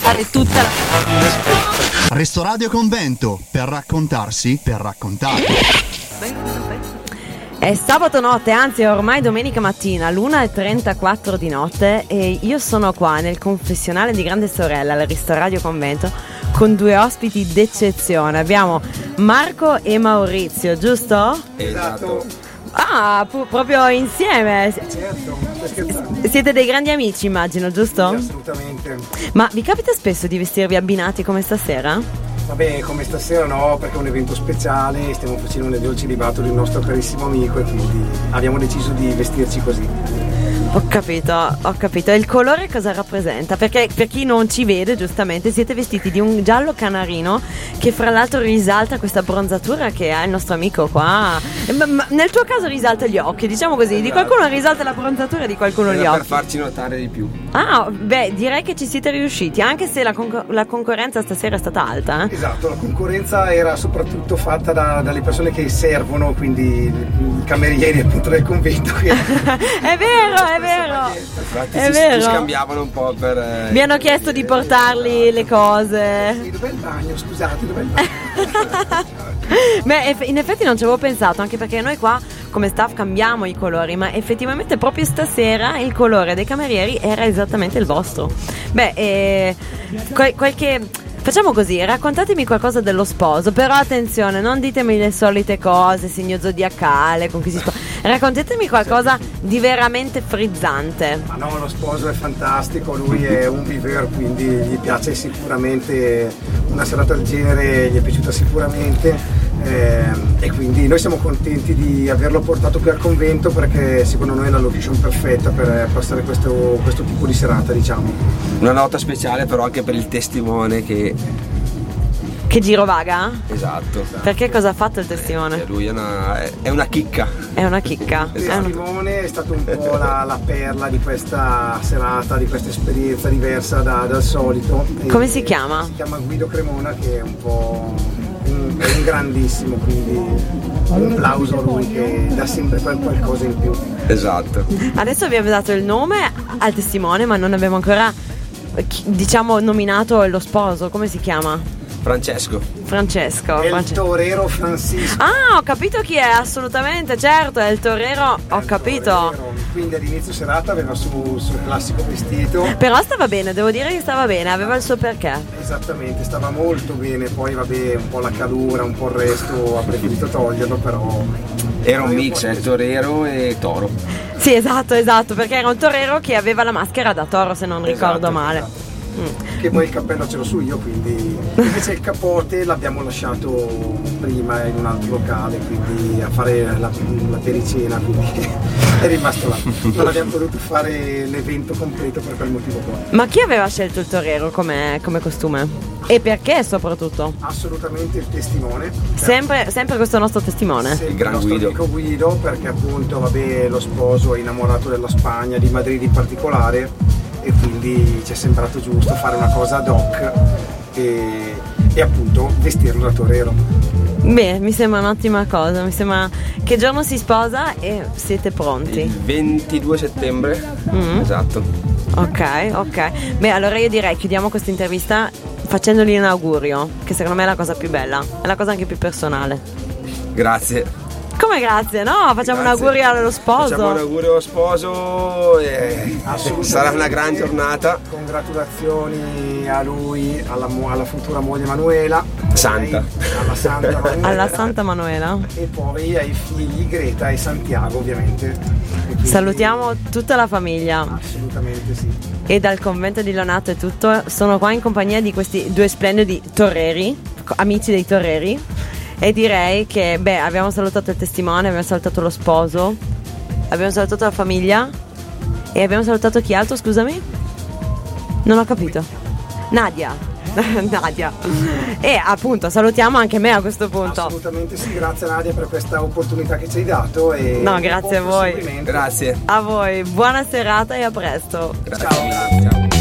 tutta la... Restoradio Convento, per raccontarsi, per raccontare. È sabato notte, anzi è ormai domenica mattina, l'1:34 di notte, e io sono qua nel confessionale di Grande Sorella, al Restoradio Convento, con due ospiti d'eccezione. Abbiamo Marco e Maurizio, giusto? Esatto. Ah, proprio insieme. Certo, Siete dei grandi amici, immagino, giusto? assolutamente. Ma vi capita spesso di vestirvi abbinati come stasera? Vabbè, come stasera no, perché è un evento speciale, stiamo facendo le dolci libato del nostro carissimo amico e quindi abbiamo deciso di vestirci così. Ho capito. E il colore cosa rappresenta? Perché per chi non ci vede, giustamente, siete vestiti di un giallo canarino che fra l'altro risalta questa bronzatura che ha il nostro amico qua. Ma nel tuo caso risalta gli occhi, diciamo così. Di qualcuno risalta la bronzatura e di qualcuno gli Era occhi. per farci notare di più. Ah, beh, direi che ci siete riusciti, anche se la concorrenza stasera è stata alta. Esatto, la concorrenza era soprattutto fatta dalle persone che servono, quindi i camerieri appunto del convento. Che... È vero. Infatti È si vero. scambiavano un po' per... Mi hanno chiesto di portarli le cose. Sì, dov'è il bagno? Scusate, dov'è il bagno? Beh, in effetti non ci avevo pensato, anche perché noi qua come staff cambiamo i colori, ma effettivamente proprio stasera il colore dei camerieri era esattamente il vostro. Beh, qualche... Facciamo così, raccontatemi qualcosa dello sposo, però attenzione, non ditemi le solite cose, segno zodiacale, con chi si sposa. Raccontatemi qualcosa di veramente frizzante. Ma no, lo sposo è fantastico, lui è un viveur, quindi gli piace sicuramente, una serata del genere gli è piaciuta sicuramente. E quindi noi siamo contenti di averlo portato qui al convento, perché secondo noi è la location perfetta per passare questo tipo di serata, diciamo. Una nota speciale però anche per il testimone che... Che girovaga? Esatto. Perché cosa ha fatto il testimone? Lui è una chicca. È una chicca. Il testimone è stato un po' la perla di questa serata, di questa esperienza diversa dal solito. Come si chiama? Si chiama Guido Cremona, che è un po' è un grandissimo, quindi un applauso a lui che dà sempre qualcosa in più. Esatto. Adesso abbiamo dato il nome al testimone, ma non abbiamo ancora, diciamo, nominato lo sposo. Come si chiama? Francesco. È il torero Francisco. Ah, ho capito chi è, assolutamente, certo, è il torero, ho capito. Torero. Quindi all'inizio serata aveva il suo classico vestito. Però stava bene, devo dire che stava bene, aveva il suo perché. Esattamente, stava molto bene, poi vabbè, un po' la calura, un po' il resto, ha preferito toglierlo, però... Era un mix, torero e toro. Sì, esatto, perché era un torero che aveva la maschera da toro, se non ricordo male. Esatto. Che poi il cappello ce l'ho su io, quindi invece il capote l'abbiamo lasciato prima in un altro locale, quindi a fare la pericena, quindi è rimasto là. Non abbiamo potuto fare l'evento completo per quel motivo qua. Ma chi aveva scelto il torero come costume? E perché soprattutto? Assolutamente il testimone. Sempre questo nostro testimone? Sempre Il gran nostro Guido. amico Guido, perché appunto vabbè, lo sposo è innamorato della Spagna, di Madrid in particolare, e quindi ci è sembrato giusto fare una cosa ad hoc e appunto vestirlo da torero. Beh, mi sembra un'ottima cosa, mi sembra... Che giorno si sposa e siete pronti? Il 22 settembre. Esatto. Ok. Beh, allora io direi chiudiamo questa intervista facendogli un augurio, che secondo me è la cosa più bella, è la cosa anche più personale. Grazie. Come grazie? No, facciamo un augurio allo sposo. Facciamo un augurio allo sposo e sarà una gran giornata. Congratulazioni a lui, alla futura moglie Manuela. Santa. Alla Santa Manuela. Alla Santa Manuela. E poi ai figli Greta e Santiago, ovviamente. E quindi... Salutiamo tutta la famiglia. Assolutamente sì. E dal convento di Lonato è tutto. Sono qua in compagnia di questi due splendidi torreri, amici dei torreri. E direi che, beh, abbiamo salutato il testimone, abbiamo salutato lo sposo, abbiamo salutato la famiglia e abbiamo salutato chi altro, scusami? Non ho capito. Nadia. E appunto salutiamo anche me a questo punto. Assolutamente sì, grazie Nadia per questa opportunità che ci hai dato. E no, grazie a voi. Grazie. A voi, buona serata e a presto. Grazie. Ciao.